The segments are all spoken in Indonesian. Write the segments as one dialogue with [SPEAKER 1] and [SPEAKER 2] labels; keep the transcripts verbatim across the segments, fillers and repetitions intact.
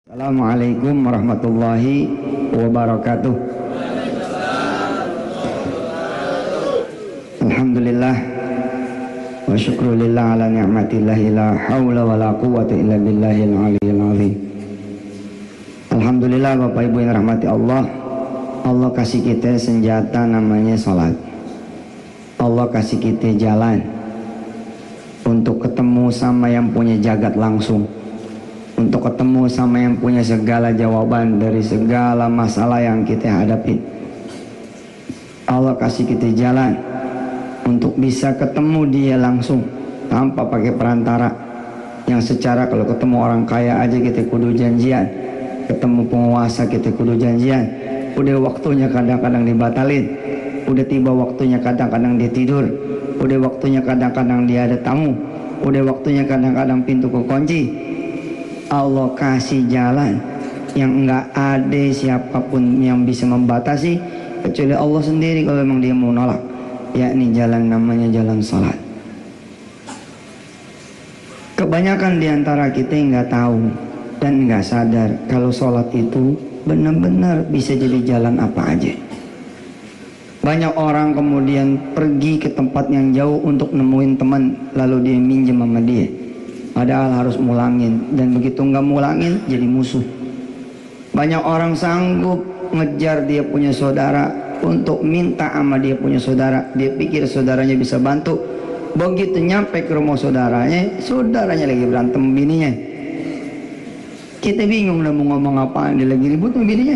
[SPEAKER 1] Assalamualaikum warahmatullahi wabarakatuh. Alhamdulillah wa syukrulillah ala ni'matillahi la hawla wa la quwwata illa billahil aliyyil azim. Alhamdulillah Bapak Ibu yang rahmati Allah, Allah kasih kita senjata namanya salat. Allah kasih kita jalan untuk ketemu sama yang punya jagat langsung, untuk ketemu sama yang punya segala jawaban dari segala masalah yang kita hadapi. Allah kasih kita jalan untuk bisa ketemu dia langsung tanpa pakai perantara, yang secara kalau ketemu orang kaya aja kita kudu janjian, ketemu penguasa kita kudu janjian. Udah waktunya kadang-kadang dibatalin, udah tiba waktunya kadang-kadang dia tidur, udah waktunya kadang-kadang dia ada tamu, udah waktunya kadang-kadang pintu kekunci. Allah kasih jalan yang enggak ada siapapun yang bisa membatasi kecuali Allah sendiri kalau memang dia mau nolak, yakni jalan namanya jalan salat. Kebanyakan diantara kita enggak tahu dan enggak sadar kalau salat itu benar-benar bisa jadi jalan apa aja. Banyak orang kemudian pergi ke tempat yang jauh untuk nemuin teman, lalu dia minjem sama dia, padahal harus mulangin, dan begitu nggak mulangin jadi musuh. Banyak orang sanggup ngejar dia punya saudara untuk minta sama dia punya saudara, dia pikir saudaranya bisa bantu. Begitu nyampe ke rumah saudaranya, saudaranya lagi berantem bininya. Kita bingung udah mau ngomong apaan, dia lagi ribut sama bininya.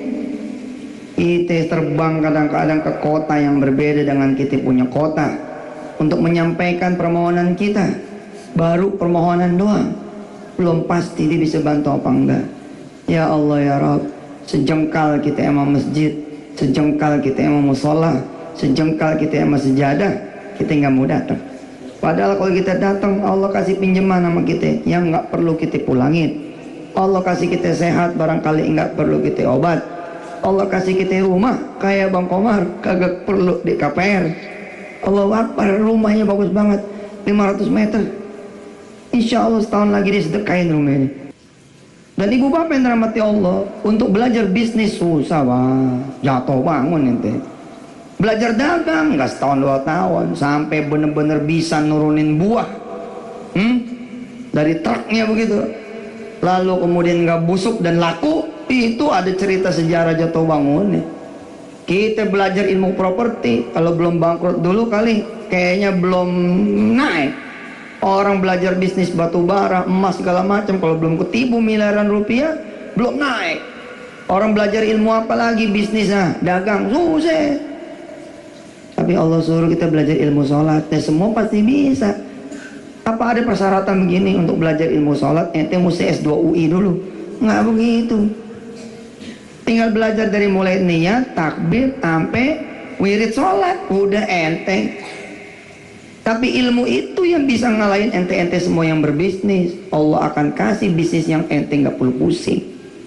[SPEAKER 1] Kita terbang kadang-kadang ke kota yang berbeda dengan kita punya kota untuk menyampaikan permohonan kita. Baru permohonan doang, belum pasti dia bisa bantu apa enggak. Ya Allah ya Rabb, sejengkal kita emang masjid, sejengkal kita emang musola, sejengkal kita emang sejadah, kita nggak mau datang. Padahal kalau kita datang, Allah kasih pinjaman sama kita yang nggak perlu kita pulangin. Allah kasih kita sehat, barangkali nggak perlu kita obat. Allah kasih kita rumah kayak Bang Komar, kagak perlu di K P R. Allahu Akbar, rumahnya bagus banget, lima ratus meter. Insya Allah setahun lagi dia sedekahin rumah ini. Dan ibu bapak yang dirahmati Allah, untuk belajar bisnis susah bang, jatuh bangun ente. Belajar dagang nggak setahun dua tahun sampai bener-bener bisa nurunin buah, hmm? dari truknya begitu. Lalu kemudian nggak busuk dan laku, itu ada cerita sejarah jatuh bangun. Kita belajar ilmu properti, kalau belum bangkrut dulu kali, kayaknya belum naik. Orang belajar bisnis batu bara, emas segala macam, kalau belum ketipu miliaran rupiah, belum naik. Orang belajar ilmu apa lagi bisnisnya, dagang, susah. Tapi Allah suruh kita belajar ilmu sholat, ya semua pasti bisa. Apa ada persyaratan begini untuk belajar ilmu sholat? Ente mesti S dua U I dulu? Nggak begitu. Tinggal belajar dari mulai niat, takbir, sampai wirid sholat, udah enteng. Tapi ilmu itu yang bisa ngalahin ente-ente semua yang berbisnis. Allah akan kasih bisnis yang ente nggak perlu pusing.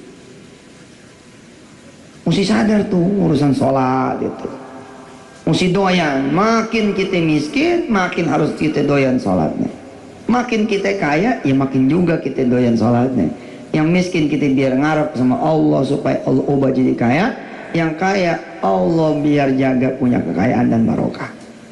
[SPEAKER 1] Mesti sadar tuh urusan sholat itu. Mesti doyan. Makin kita miskin, makin harus kita doyan sholatnya. Makin kita kaya, ya makin juga kita doyan sholatnya. Yang miskin kita biar ngarep sama Allah supaya Allah ubah jadi kaya. Yang kaya Allah biar jaga punya kekayaan dan barokah.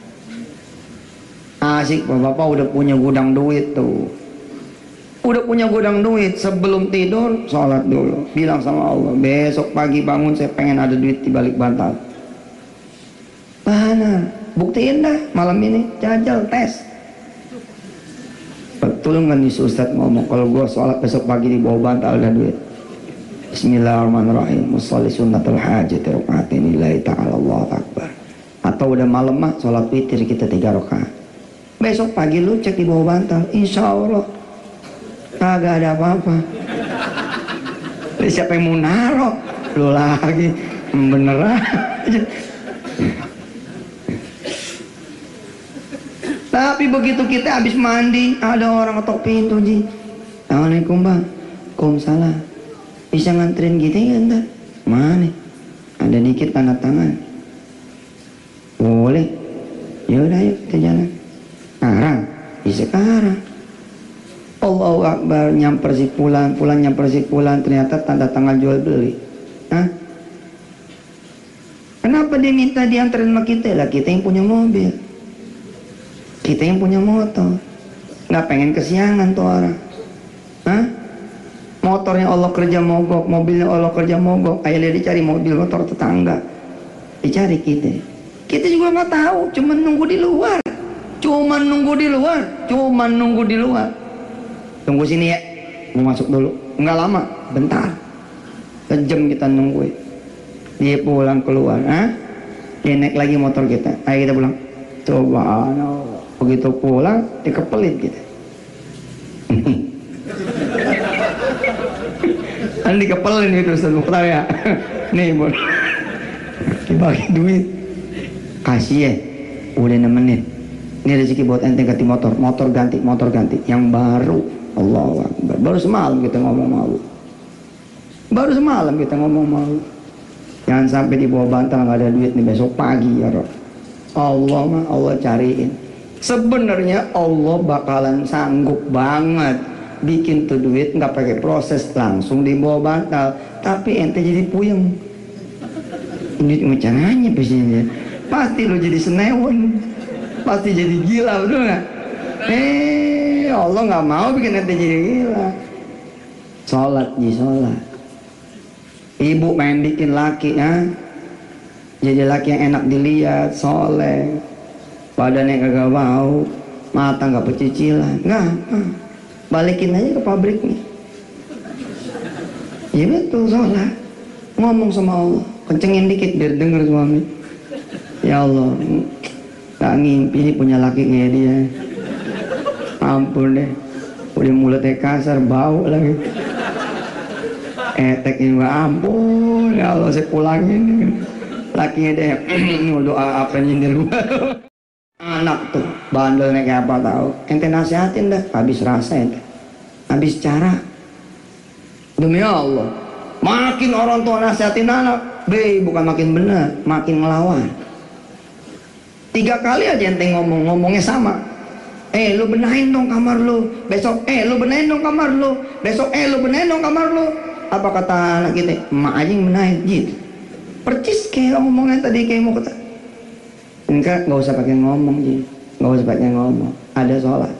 [SPEAKER 1] Asik bapak-bapak udah punya gudang duit tuh, udah punya gudang duit, sebelum tidur sholat dulu, bilang sama Allah, besok pagi bangun saya pengen ada duit di balik bantal. Mana? Buktiin dah malam ini, jajal tes. Betul nggak nih Ustadz ngomong kalau gua sholat besok pagi di bawah bantal ada duit? Bismillahirrahmanirrahim. Musalli sunnatul hajat rakaatain lillahi ta'ala, Allahu akbar. Atau udah malam mah sholat witir kita tiga rakaat. Besok pagi lu cek di bawah bantal, insya Allah kagak ada apa-apa. Siapa yang mau naruh? Lu lagi bener aja. Tapi begitu kita habis mandi, ada orang ketok pintu, Ji. Assalamualaikum bang. Waalaikumsalam. Bisa nganterin gitu ya ntar? Mana? Ada dikit tanda tangan. Boleh. Yaudah yuk kita jalan. Sekarang, di sekarang. Allahu Akbar, nyamper si pulang, pulang nyamper si pulang, ternyata tanda tangan jual beli. Hah? Kenapa dia minta diantarin sama kita? Lah kita yang punya mobil, kita yang punya motor, nggak pengen kesiangan tuh orang. Hah? Motornya Allah kerja mogok, mobilnya Allah kerja mogok, akhirnya dicari mobil motor tetangga, dicari kita. Kita juga nggak tahu, cuman nunggu di luar, cuman nunggu di luar, cuman nunggu di luar. Tunggu sini ya, mau masuk dulu. Nggak lama, bentar. Sejam kita nungguin. Dia pulang keluar, ah? Dia naik lagi motor kita. Ayo kita pulang. Subhanallah. Begitu pulang, dikepelit kita. Kan dikepelin itu Ustaz Mukhtar ya. Nih, Bun. Dibagi duit. Kasih ya. Udah nemenin. Ini rezeki buat ente ganti motor. Motor ganti, motor ganti. Yang baru. Allah Akbar. Baru semalam kita ngomong malu. Baru semalam kita ngomong malu. Jangan sampai dibawa bantal nggak ada duit nih besok pagi ya Rob. Allah mah Allah cariin. Sebenarnya Allah bakalan sanggup banget bikin tuh duit nggak pakai proses, langsung dibawa bantal. Tapi ente jadi puyeng. Ini cuma caranya biasanya. Pasti lo jadi senewan. Pasti jadi gila, betul nggak? Eh, Allah nggak mau bikin ente jadi gila. Sholat, ji sholat. Ibu main bikin laki, ya. Jadi laki yang enak dilihat, soleh, badannya kagak bau, mata nggak pecicilan, nggak. Balikin aja ke pabriknya. Iya betul, sholat. Ngomong sama Allah, kencengin dikit biar denger suami. Ya Allah, nggak ngimpi nih punya laki kayak dia. Ampun deh, udah mulutnya kasar, bau lagi. Etek juga ampun, ya Allah saya pulangin. Lakinya deh, doa apa nyindir gua. Anak tuh, bandelnya kayak apa tahu. Ente nasihatin dah, habis rasa ente. Habis cara. Demi Allah, makin orang tua nasihatin anak, be bukan makin benar, makin ngelawan. Tiga kali aja ente ngomong, ngomongnya sama. Eh lu benahin dong kamar lu, besok eh lu benahin dong kamar lu, besok eh lu benahin dong kamar lu. Apa kata anak kita? Emak aja yang benahin, gitu. Percis kayak ngomongnya tadi kayak mau kata. Enggak, nggak usah pakai ngomong, ji. Nggak usah pakai ngomong. Ada sholat.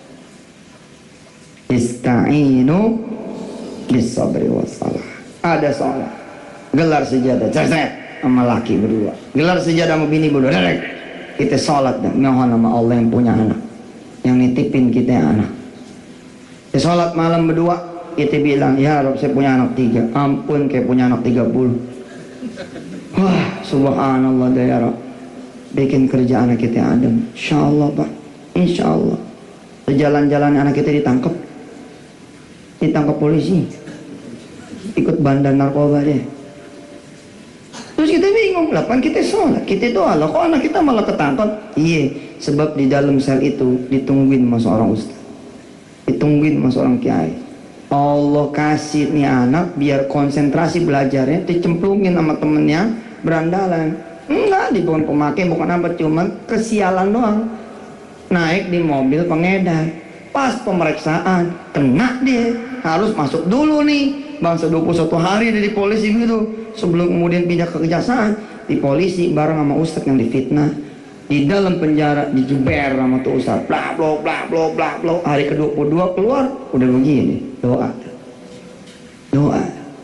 [SPEAKER 1] Ista'inu bis-sabri was-salah. Ada sholat. Gelar sejadah, cerset sama laki berdua. Gelar sejadah sama bini berdua. Kita sholat dan mohon sama Allah yang punya anak, yang nitipin kita anak. Kita sholat malam berdua. Kita bilang, ya Rob saya punya anak tiga. Ampun kayak punya anak tiga puluh. Wah subhanallah ya Rob. Bikin kerja anak kita adem. Insya Allah Pak, Insya Allah. Jalan-jalan anak kita ditangkap. Ditangkap polisi. Ikut bandar narkoba deh. Terus kita bingung, lah kan kita sholat, kita doa, lah kok anak kita malah ketangkap? Iya, sebab di dalam sel itu ditungguin sama seorang ustaz, ditungguin sama seorang kiai. Allah kasih nih anak biar konsentrasi belajarnya, dicemplungin sama temennya berandalan. Enggak, di bukan pemakai, bukan apa, cuman kesialan doang. Naik di mobil pengedar, pas pemeriksaan kena dia, harus masuk dulu nih bangsa dua puluh satu hari di polisi gitu, sebelum kemudian pindah ke kejaksaan. Di polisi bareng sama ustadz yang difitnah, di dalam penjara dijeber sama tuh ustadz, bla bla bla bla bla bla. Hari ke dua puluh dua keluar udah begini, doa doa.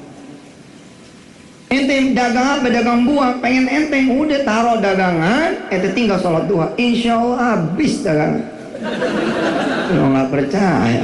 [SPEAKER 1] Ente dagang apa, dagang buah, pengen enteng, udah taruh dagangan, ente tinggal sholat duha, insya Allah habis dagangan. Lo nggak percaya?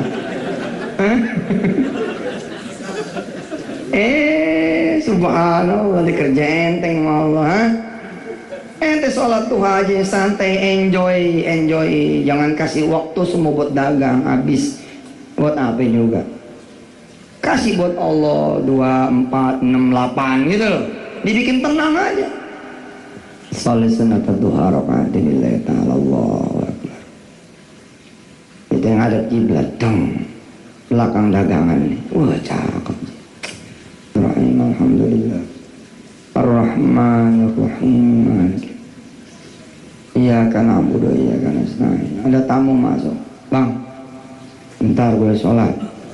[SPEAKER 1] eh subhanallah, dikerja enteng sama Allah. Ha? Ente sholat duha aja santai, enjoy, enjoy, jangan kasih waktu semua buat dagang, habis buat apa juga. Kasih buat Allah dua, empat, enam, delapan gitu loh. Dibikin tenang aja. Salat sunat duha rakaatin lillahi ta'ala, Allahu Akbar. Itu yang ada kiblat dong. Belakang dagangan nih. Wah, cakep. Rahim alhamdulillah. Ar-Rahmanir Rahim. Iyyaka na'budu wa iyyaka nasta'in. Ada tamu masuk. Bang, Bentar gue sholat.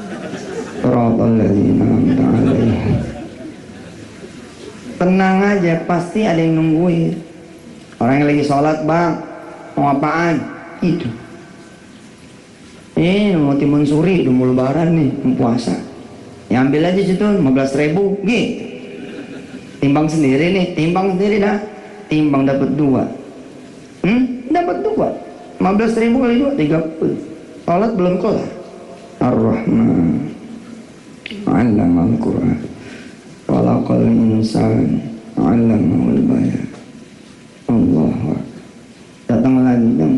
[SPEAKER 1] Tenang aja, pasti ada yang nungguin. Orang yang lagi sholat, bang, mau apaan? Itu. Eh, mau timun suri, udah mau lebaran nih, mau puasa. Ya ambil aja situ, lima belas ribu, gitu. Timbang sendiri nih, timbang sendiri dah. Timbang dapat dua. Hmm, dapat dua. lima belas ribu kali dua, tiga puluh. Sholat belum kelar. Ar-Rahman. Allama al-Quran. Khalaqal insan. Allamahul bayan. Allah. Datang lagi dong.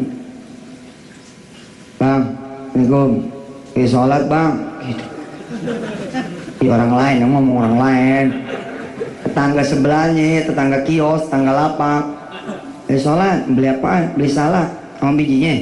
[SPEAKER 1] Bang, Assalamualaikum. Di sholat bang. Gitu. Di orang lain, yang ngomong orang lain. Tetangga sebelahnya, tetangga kios, tetangga lapak. Di sholat, beli apaan? Beli salak sama bijinya.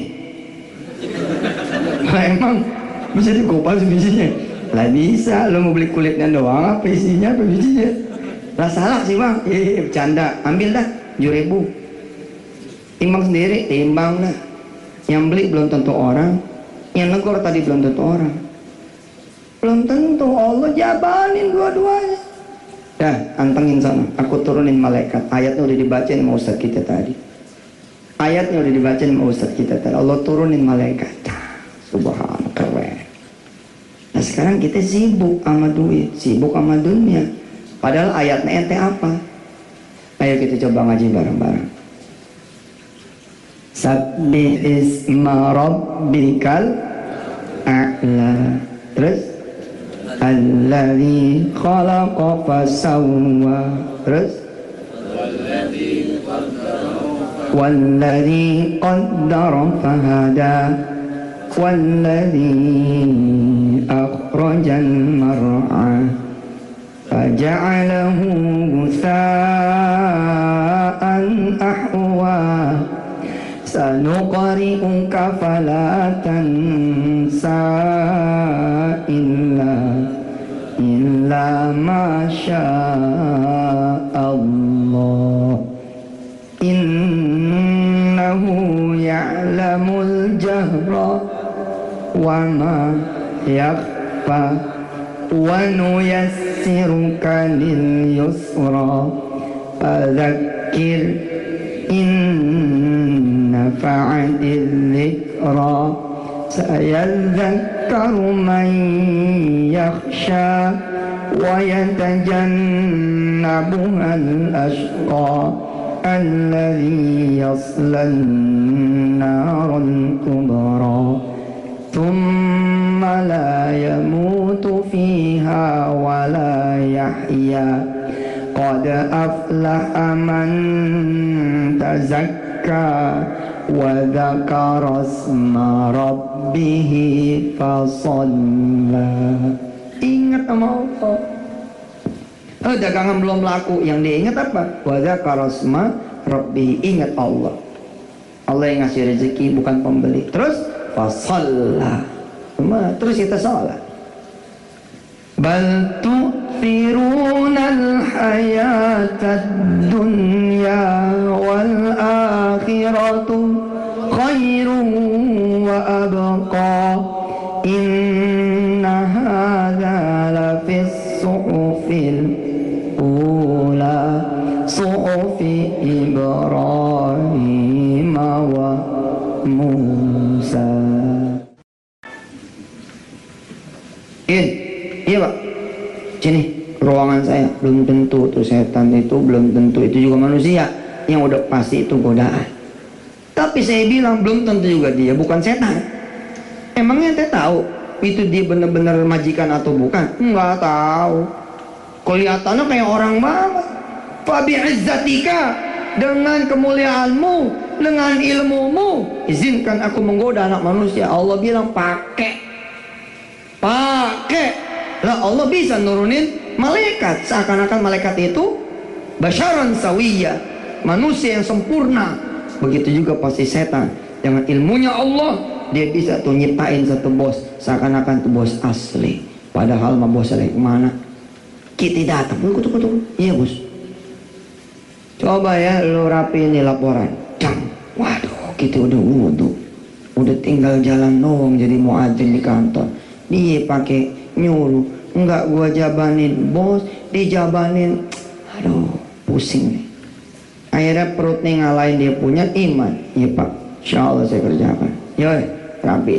[SPEAKER 1] Nah, emang bisa dikupas bijinya? Lah bisa, lo mau beli kulitnya doang apa isinya apa bijinya? Lah salak sih bang, iya bercanda, ambil dah tujuh ribu. Timbang sendiri, timbang dah. Yang beli belum tentu orang, yang negor tadi belum tentu orang. Belum tentu, Allah jabanin dua-duanya. Dah, antengin sana, aku turunin malaikat. Ayatnya udah dibacain sama Ustadz kita tadi. Ayatnya udah dibacain sama Ustadz kita tadi. Allah turunin malaikat. Subhanallah, keren. Nah sekarang kita sibuk sama duit, sibuk sama dunia. Padahal ayatnya ente apa? Ayo kita coba ngaji bareng-bareng. Sabbih isma rabbikal a'la. Terus alladzi khalaqa fasawwa. Terus walladzi qaddara fahada. Walladzi akhrajal mar'a faja'alahu ghusaa'an ahwa. Sanuqri'uka fala tansa illa illa ma sya'allah. Innahu ya'lamul jahra wa ma yakhfa wa nuyassiruka lil yusra fadzakkir in nafa'atil dzikra sayadzakkaru man yakhsha wa yatajannabuhal ashqa alladzi yaslan naral kubra thumma la yamutu fiha wa la yahya qad aflaha man tazakka wa dzakara asma rabbih fasalla. Ingat sama Allah. Oh, dagangan belum laku, yang diingat apa? Wa dzakara asma rabbih, ingat Allah. Allah yang ngasih rezeki, bukan pembeli. Terus fasalla. Terus kita salat. Bal tu'thirunal hayatad dunya wal akhiratu khairun wa abqa. Inna hadza lafis suhufil ula suhufi Ibrahim wa Musa. In, iya pak, sini ruangan saya. Belum tentu tuh setan itu, belum tentu itu juga manusia. Yang udah pasti itu godaan. Tapi saya bilang belum tentu juga dia bukan setan. Emangnya ente tahu itu dia benar-benar majikan atau bukan? Enggak tahu. Kelihatannya kayak orang banget. Fabi'izzatika, dengan kemuliaanmu, dengan ilmumu, izinkan aku menggoda anak manusia. Allah bilang pakai. Pakai. Lah Allah bisa nurunin malaikat. Seakan-akan malaikat itu basyaran sawiyya, manusia yang sempurna. Begitu juga pasti setan. Dengan ilmunya Allah, dia bisa tuh nyiptain satu bos seakan-akan tuh bos asli. Padahal mah bos lagi kemana? Kita datang, kutuk kutuk. Iya bos. Coba ya lu rapiin nih laporan. Jam. Waduh, kita udah wudhu, Udah tinggal jalan doang jadi muadzin di kantor. Dia pakai nyuruh, enggak gua jabanin bos, dijabanin. Aduh, pusing nih. Akhirnya perutnya ngalahin dia punya iman. Iya pak, insya Allah saya kerjakan. Yoi, rapi.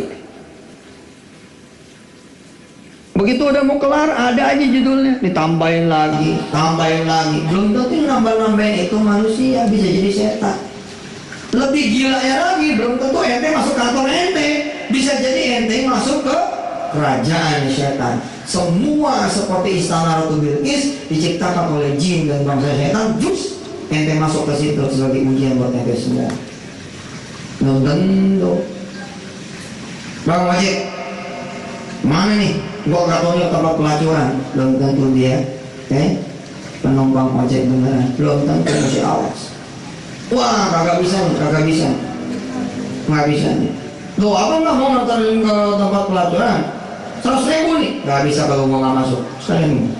[SPEAKER 1] Begitu udah mau kelar, ada aja judulnya, ditambahin lagi, tambahin lagi. Belum tentu nambah-nambahin itu manusia, bisa jadi setan. Lebih gila ya lagi, belum tentu ente masuk kantor ente, bisa jadi ente masuk ke kerajaan setan. Semua seperti istana Ratu Bilqis diciptakan oleh jin dan bangsa setan. Jus, ente masuk ke situ sebagai ujian buat ente semua. Belum tentu. Bang Wajib, mana nih? Gua gak tau tempat pelacuran. Belum tentu dia eh penumpang ojek beneran. Belum tentu, masih awas. Wah, kagak bisa nih, kagak bisa. Nggak bisa nih. Loh, apa nggak mau nonton ke tempat pelacuran? Seratus ribu nih. Nggak bisa kalau mau nggak masuk. Sekalian nih.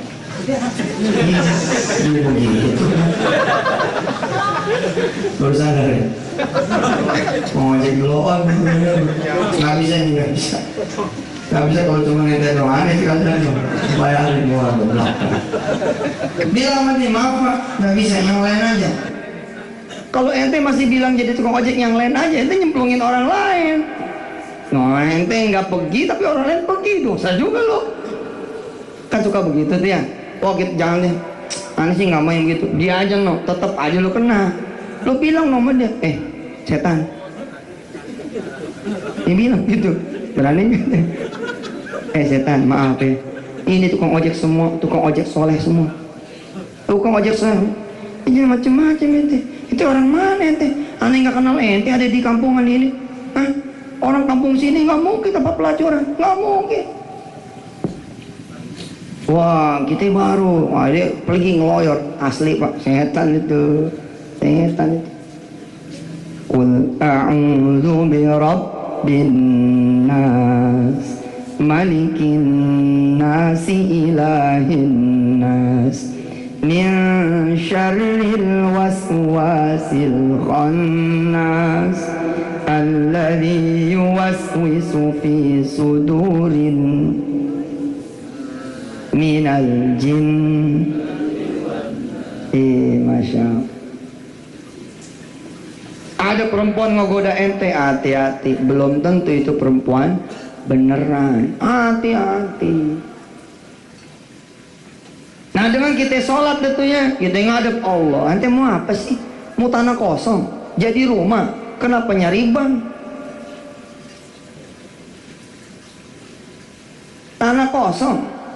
[SPEAKER 1] Ini begitu. Baru sadar ya. Mau ngajak dulu on. Nggak bisa nih, nggak bisa. Nggak bisa kalau cuma ngeliatin doang aneh sekalian. Bayarin gua ke belakang. Bilang sama dia, maaf pak, nggak bisa, yang lain aja. Kalau ente masih bilang jadi tukang ojek yang lain aja, ente nyemplungin orang lain. No, ente nggak pergi tapi orang lain pergi, dosa juga lo. Kan suka begitu tuh ya. Oh gitu, jangan deh. Aneh sih nggak mau yang gitu. Dia aja no, tetap aja lo kena. Lo bilang nomor dia, eh setan. Dia bilang gitu, berani gitu. Eh setan, maaf ya. Ini tukang ojek semua, tukang ojek soleh semua. Tukang ojek soleh. Ini macam-macam ente. Itu orang mana ente? Aneh nggak kenal ente ada di kampungan ini. Hah? Orang kampung sini nggak mungkin tempat pelacuran, nggak mungkin. Wah, kita baru, wah dia pergi ngeloyor, asli pak, setan itu, setan itu. Qul a'udzu bi rabbin nas, malikin nas, ilahin nas, min syarril waswasil khannas, alladzi yuwaswisu fi sudurin minal jin. Eh, masya Allah. Ada perempuan ngegoda ente, hati-hati. Belum tentu itu perempuan beneran. Hati-hati. Nah dengan kita sholat itu ya, kita ngadep Allah. Ente mau apa sih? Mau tanah kosong jadi rumah? Kenapa nyari bank? Tanah kosong.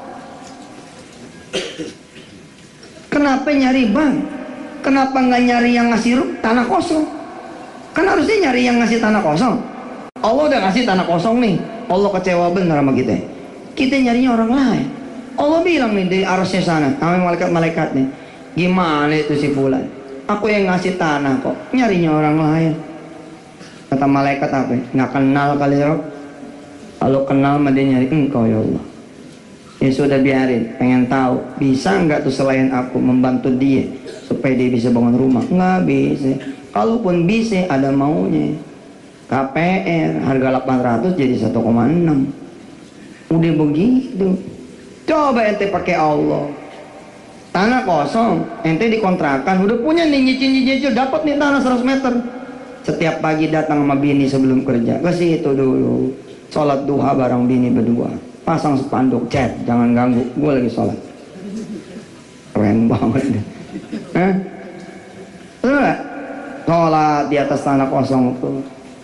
[SPEAKER 1] Kenapa nyari bank? Kenapa nggak nyari yang ngasih tanah kosong? Kan harusnya nyari yang ngasih tanah kosong. Allah udah ngasih tanah kosong nih. Allah kecewa bener sama kita. Kita nyarinya orang lain. Allah bilang nih di arasnya sana, sama malaikat-malaikat nih, gimana itu si fulan? Aku yang ngasih tanah kok, nyarinya orang lain. Kata malaikat apa? Nggak kenal kali ya. Kalau kenal mah dia nyari engkau ya Allah. Ya sudah biarin, pengen tahu bisa nggak tuh selain aku membantu dia supaya dia bisa bangun rumah? Nggak bisa. Kalaupun bisa ada maunya. K P R harga delapan ratus jadi satu koma enam. Udah begitu. Coba ente pakai Allah. Tanah kosong, ente dikontrakan, udah punya nih nyicil-nyicil, dapat nih tanah seratus meter. Setiap pagi datang sama bini sebelum kerja, ke situ dulu. Sholat duha bareng bini berdua. Pasang spanduk, chat, jangan ganggu, gue lagi sholat. Keren banget. Hah? Betul gak? Sholat di atas tanah kosong itu.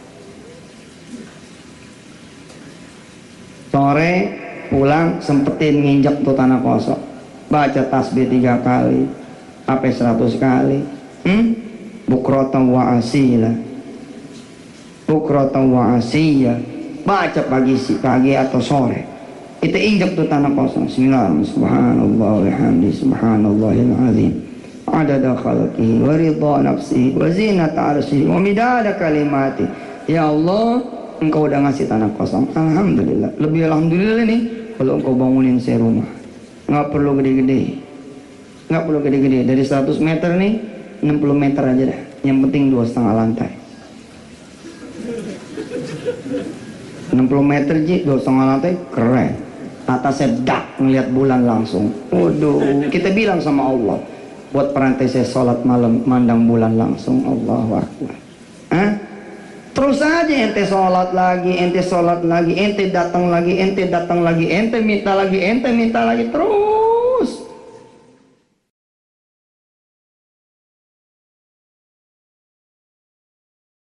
[SPEAKER 1] Sore pulang sempetin nginjak tuh tanah kosong. Baca tasbih tiga kali, apa seratus kali. Hmm? Bukratan wa asila. Bukratan wa asila. Baca pagi pagi atau sore. Kita injak tuh tanah kosong. Bismillahirrahmanirrahim. Subhanallah wa bihamdi subhanallahil azim. Adada khalqihi wa ridha nafsihi wa zinata arsyihi wa midada kalimati. Ya Allah, engkau udah ngasih tanah kosong. Alhamdulillah. Lebih alhamdulillah nih kalau engkau bangunin saya rumah. Nggak perlu gede-gede. Nggak perlu gede-gede. Dari seratus meter nih enam puluh meter aja dah. Yang penting dua setengah lantai. enam puluh meter ji, dua setengah lantai, keren. Atasnya dak, ngeliat bulan langsung. Waduh, kita bilang sama Allah, buat perantai saya sholat malam, mandang bulan langsung. Allahu Akbar. Hah? Terus aja ente sholat lagi, ente sholat lagi, ente datang lagi, ente datang lagi, ente minta lagi, ente minta lagi, terus